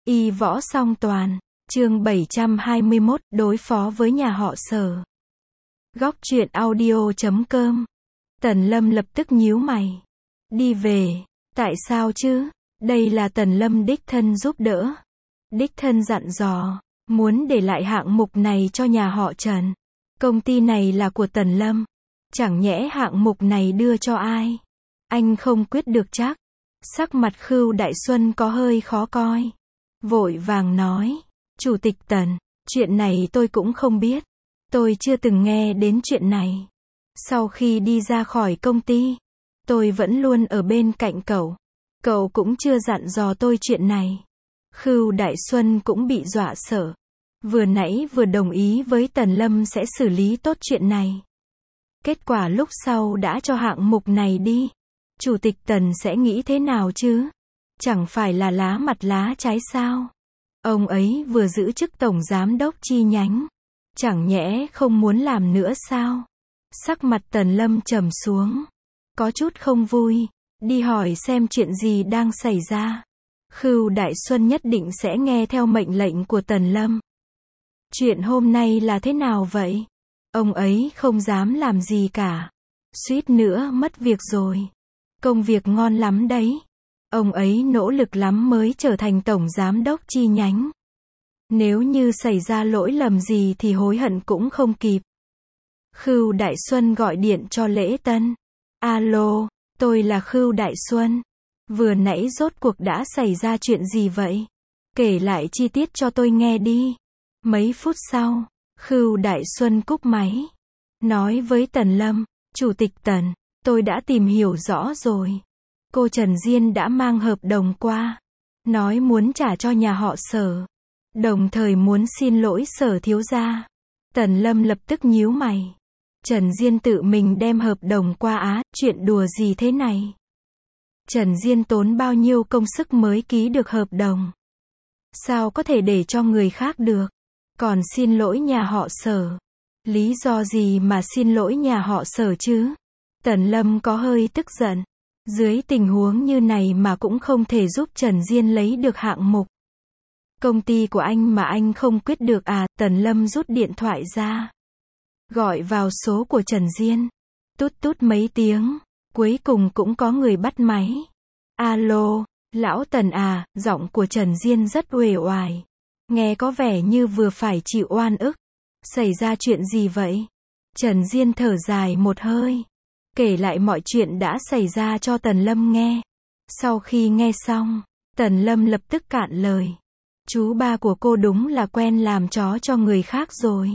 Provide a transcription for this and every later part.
Y võ song toàn. Chương 721, đối phó với nhà họ Sở. Góc truyện audio.com. Tần Lâm lập tức nhíu mày. Đi về. Tại sao chứ? Đây là Tần Lâm đích thân giúp đỡ. Đích thân dặn dò, muốn để lại hạng mục này cho nhà họ Trần. Công ty này là của Tần Lâm. Chẳng nhẽ hạng mục này đưa cho ai? Anh không quyết được chắc. Sắc mặt Khưu Đại Xuân có hơi khó coi. Vội vàng nói, Chủ tịch Tần, chuyện này tôi cũng không biết. Tôi chưa từng nghe đến chuyện này. Sau khi đi ra khỏi công ty, tôi vẫn luôn ở bên cạnh cậu. Cậu cũng chưa dặn dò tôi chuyện này. Khưu Đại Xuân cũng bị dọa sợ. Vừa nãy vừa đồng ý với Tần Lâm sẽ xử lý tốt chuyện này. Kết quả lúc sau đã cho hạng mục này đi. Chủ tịch Tần sẽ nghĩ thế nào chứ? Chẳng phải là lá mặt lá trái sao? Ông ấy vừa giữ chức tổng giám đốc chi nhánh. Chẳng nhẽ không muốn làm nữa sao? Sắc mặt Tần Lâm trầm xuống. Có chút không vui. Đi hỏi xem chuyện gì đang xảy ra. Khưu Đại Xuân nhất định sẽ nghe theo mệnh lệnh của Tần Lâm. Chuyện hôm nay là thế nào vậy? Ông ấy không dám làm gì cả. Suýt nữa mất việc rồi. Công việc ngon lắm đấy. Ông ấy nỗ lực lắm mới trở thành tổng giám đốc chi nhánh. Nếu như xảy ra lỗi lầm gì thì hối hận cũng không kịp. Khưu Đại Xuân gọi điện cho Lễ Tân. Alo, tôi là Khưu Đại Xuân. Vừa nãy rốt cuộc đã xảy ra chuyện gì vậy? Kể lại chi tiết cho tôi nghe đi. Mấy phút sau, Khưu Đại Xuân cúp máy. Nói với Tần Lâm, Chủ tịch Tần, tôi đã tìm hiểu rõ rồi. Cô Trần Diên đã mang hợp đồng qua. Nói muốn trả cho nhà họ Sở. Đồng thời muốn xin lỗi Sở thiếu gia. Tần Lâm lập tức nhíu mày. Trần Diên tự mình đem hợp đồng qua á, chuyện đùa gì thế này? Trần Diên tốn bao nhiêu công sức mới ký được hợp đồng? Sao có thể để cho người khác được? Còn xin lỗi nhà họ Sở. Lý do gì mà xin lỗi nhà họ Sở chứ? Tần Lâm có hơi tức giận. Dưới tình huống như này mà cũng không thể giúp Trần Diên lấy được hạng mục. Công ty của anh mà anh không quyết được à? Tần Lâm rút điện thoại ra. Gọi vào số của Trần Diên. Tút tút mấy tiếng. Cuối cùng cũng có người bắt máy. Alo, lão Tần à, giọng của Trần Diên rất uể oải. Nghe có vẻ như vừa phải chịu oan ức. Xảy ra chuyện gì vậy? Trần Diên thở dài một hơi. Kể lại mọi chuyện đã xảy ra cho Tần Lâm nghe. Sau khi nghe xong, Tần Lâm lập tức cạn lời. Chú ba của cô đúng là quen làm chó cho người khác rồi.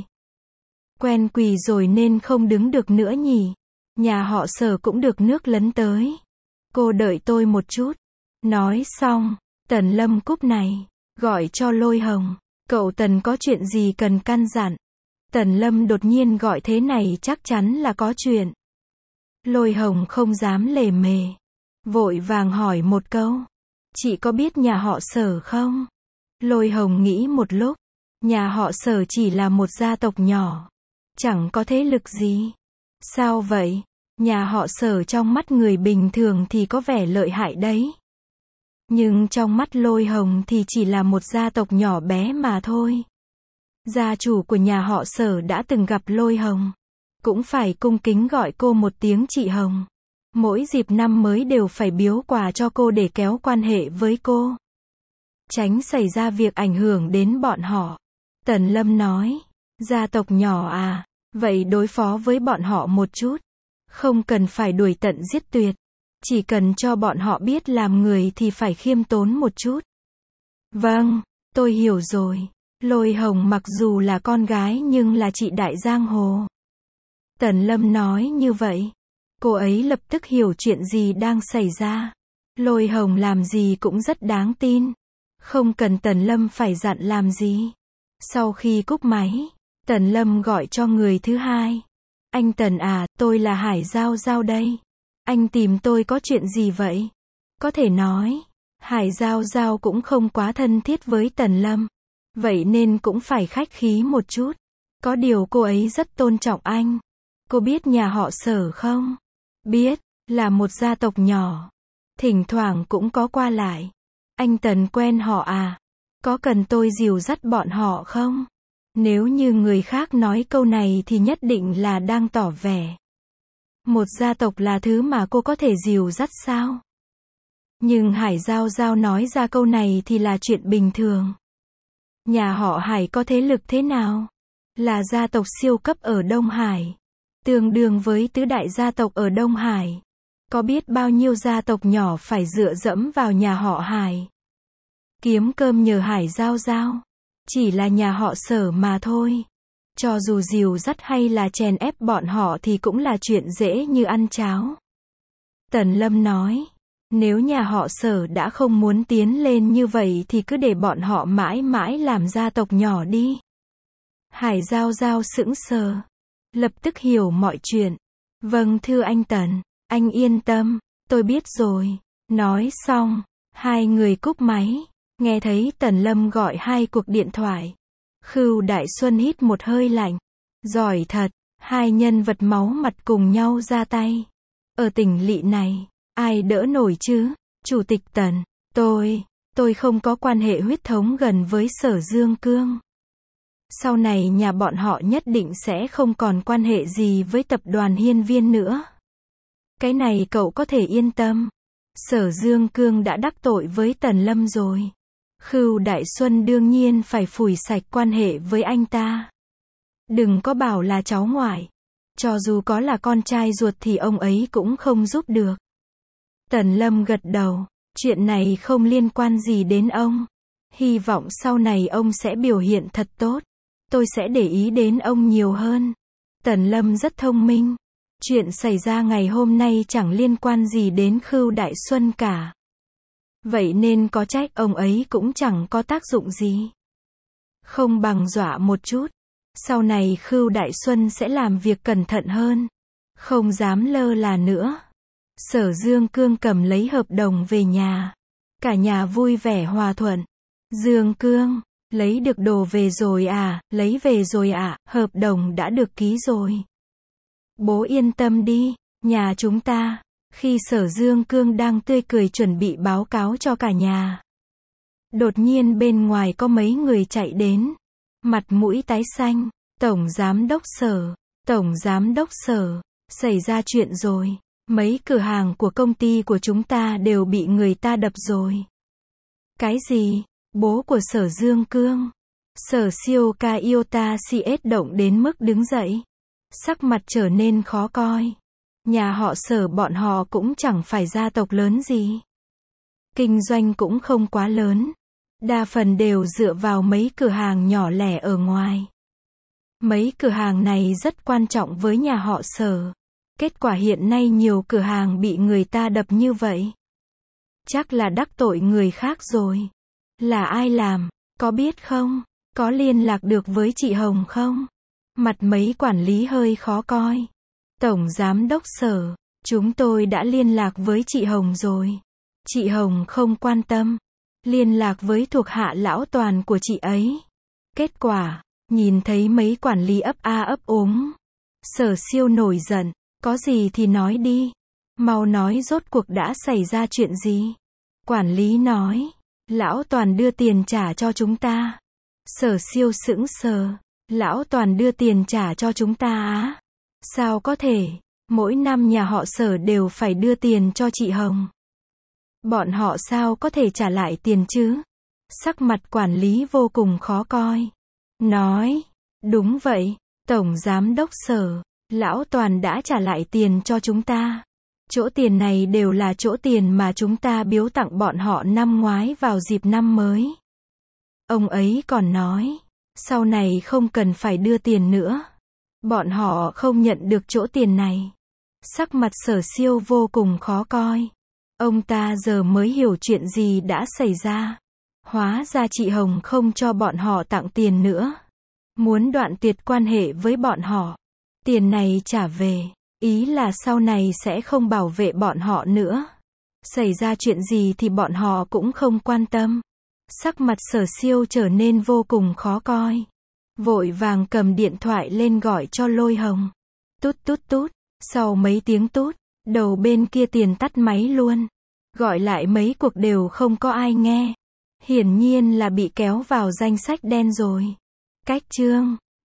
Quen quỳ rồi nên không đứng được nữa nhỉ. Nhà họ Sở cũng được nước lấn tới. Cô đợi tôi một chút. Nói xong, Tần Lâm cúp này. Gọi cho Lôi Hồng. Cậu Tần có chuyện gì cần căn dặn? Tần Lâm đột nhiên gọi thế này chắc chắn là có chuyện. Lôi Hồng không dám lề mề. Vội vàng hỏi một câu. Chị có biết nhà họ Sở không? Lôi Hồng nghĩ một lúc. Nhà họ Sở chỉ là một gia tộc nhỏ. Chẳng có thế lực gì. Sao vậy? Nhà họ Sở trong mắt người bình thường thì có vẻ lợi hại đấy. Nhưng trong mắt Lôi Hồng thì chỉ là một gia tộc nhỏ bé mà thôi. Gia chủ của nhà họ Sở đã từng gặp Lôi Hồng. Cũng phải cung kính gọi cô một tiếng chị Hồng. Mỗi dịp năm mới đều phải biếu quà cho cô để kéo quan hệ với cô. Tránh xảy ra việc ảnh hưởng đến bọn họ. Tần Lâm nói, gia tộc nhỏ à, vậy đối phó với bọn họ một chút. Không cần phải đuổi tận giết tuyệt. Chỉ cần cho bọn họ biết làm người thì phải khiêm tốn một chút. Vâng, tôi hiểu rồi. Lôi Hồng mặc dù là con gái nhưng là chị đại giang hồ. Tần Lâm nói như vậy. Cô ấy lập tức hiểu chuyện gì đang xảy ra. Lôi Hồng làm gì cũng rất đáng tin. Không cần Tần Lâm phải dặn làm gì. Sau khi cúp máy, Tần Lâm gọi cho người thứ hai. Anh Tần à, tôi là Hải Giao Giao đây. Anh tìm tôi có chuyện gì vậy? Có thể nói, Hải Giao Giao cũng không quá thân thiết với Tần Lâm. Vậy nên cũng phải khách khí một chút. Có điều cô ấy rất tôn trọng anh. Cô biết nhà họ Sở không? Biết, là một gia tộc nhỏ. Thỉnh thoảng cũng có qua lại. Anh Tần quen họ à? Có cần tôi dìu dắt bọn họ không? Nếu như người khác nói câu này thì nhất định là đang tỏ vẻ. Một gia tộc là thứ mà cô có thể dìu dắt sao? Nhưng Hải Giao Giao nói ra câu này thì là chuyện bình thường. Nhà họ Hải có thế lực thế nào? Là gia tộc siêu cấp ở Đông Hải. Tương đương với tứ đại gia tộc ở Đông Hải. Có biết bao nhiêu gia tộc nhỏ phải dựa dẫm vào nhà họ Hải. Kiếm cơm nhờ Hải Giao Giao. Chỉ là nhà họ Sở mà thôi. Cho dù dìu dắt hay là chèn ép bọn họ thì cũng là chuyện dễ như ăn cháo. Tần Lâm nói. Nếu nhà họ Sở đã không muốn tiến lên như vậy thì cứ để bọn họ mãi mãi làm gia tộc nhỏ đi. Hải Giao Giao sững sờ. Lập tức hiểu mọi chuyện. Vâng thưa anh Tần, anh yên tâm, tôi biết rồi. Nói xong, hai người cúp máy. Nghe thấy Tần Lâm gọi hai cuộc điện thoại. Khưu Đại Xuân hít một hơi lạnh. Giỏi thật, hai nhân vật máu mặt cùng nhau ra tay. Ở tỉnh lỵ này, ai đỡ nổi chứ? Chủ tịch Tần, tôi không có quan hệ huyết thống gần với Sở Dương Cương. Sau này nhà bọn họ nhất định sẽ không còn quan hệ gì với tập đoàn Hiên Viên nữa. Cái này cậu có thể yên tâm. Sở Dương Cương đã đắc tội với Tần Lâm rồi. Khưu Đại Xuân đương nhiên phải phủi sạch quan hệ với anh ta. Đừng có bảo là cháu ngoại. Cho dù có là con trai ruột thì ông ấy cũng không giúp được. Tần Lâm gật đầu. Chuyện này không liên quan gì đến ông. Hy vọng sau này ông sẽ biểu hiện thật tốt. Tôi sẽ để ý đến ông nhiều hơn. Tần Lâm rất thông minh. Chuyện xảy ra ngày hôm nay chẳng liên quan gì đến Khưu Đại Xuân cả. Vậy nên có trách ông ấy cũng chẳng có tác dụng gì. Không bằng dọa một chút. Sau này Khưu Đại Xuân sẽ làm việc cẩn thận hơn. Không dám lơ là nữa. Sở Dương Cương cầm lấy hợp đồng về nhà. Cả nhà vui vẻ hòa thuận. Dương Cương, lấy được đồ về rồi à? Lấy về rồi ạ, hợp đồng đã được ký rồi. Bố yên tâm đi, nhà chúng ta. Khi Sở Dương Cương đang tươi cười chuẩn bị báo cáo cho cả nhà. Đột nhiên bên ngoài có mấy người chạy đến. Mặt mũi tái xanh. Tổng Giám đốc Sở, xảy ra chuyện rồi. Mấy cửa hàng của công ty của chúng ta đều bị người ta đập rồi. Cái gì? Bố của Sở Dương Cương. Sở Siêu Iota CS động đến mức đứng dậy. Sắc mặt trở nên khó coi. Nhà họ Sở bọn họ cũng chẳng phải gia tộc lớn gì. Kinh doanh cũng không quá lớn. Đa phần đều dựa vào mấy cửa hàng nhỏ lẻ ở ngoài. Mấy cửa hàng này rất quan trọng với nhà họ Sở. Kết quả hiện nay nhiều cửa hàng bị người ta đập như vậy. Chắc là đắc tội người khác rồi. Là ai làm? Có biết không? Có liên lạc được với chị Hồng không? Mặt mấy quản lý hơi khó coi. Tổng Giám đốc Sở, chúng tôi đã liên lạc với chị Hồng rồi. Chị Hồng không quan tâm. Liên lạc với thuộc hạ lão Toàn của chị ấy. Kết quả, nhìn thấy mấy quản lý ấp a ấp úng. Sở Siêu nổi giận. Có gì thì nói đi. Mau nói rốt cuộc đã xảy ra chuyện gì. Quản lý nói. Lão Toàn đưa tiền trả cho chúng ta. Sở Siêu sững sờ. Lão Toàn đưa tiền trả cho chúng ta á? Sao có thể? Mỗi năm nhà họ Sở đều phải đưa tiền cho chị Hồng. Bọn họ sao có thể trả lại tiền chứ? Sắc mặt quản lý vô cùng khó coi. Nói. Đúng vậy. Tổng Giám đốc Sở. Lão Toàn đã trả lại tiền cho chúng ta. Chỗ tiền này đều là chỗ tiền mà chúng ta biếu tặng bọn họ năm ngoái vào dịp năm mới. Ông ấy còn nói. Sau này không cần phải đưa tiền nữa. Bọn họ không nhận được chỗ tiền này. Sắc mặt Sở Siêu vô cùng khó coi. Ông ta giờ mới hiểu chuyện gì đã xảy ra. Hóa ra chị Hồng không cho bọn họ tặng tiền nữa. Muốn đoạn tuyệt quan hệ với bọn họ. Tiền này trả về. Ý là sau này sẽ không bảo vệ bọn họ nữa. Xảy ra chuyện gì thì bọn họ cũng không quan tâm. Sắc mặt Sở Siêu trở nên vô cùng khó coi. Vội vàng cầm điện thoại lên gọi cho Lôi Hồng. Tút tút tút. Sau mấy tiếng tút, đầu bên kia tiền tắt máy luôn. Gọi lại mấy cuộc đều không có ai nghe. Hiển nhiên là bị kéo vào danh sách đen rồi. Cách chương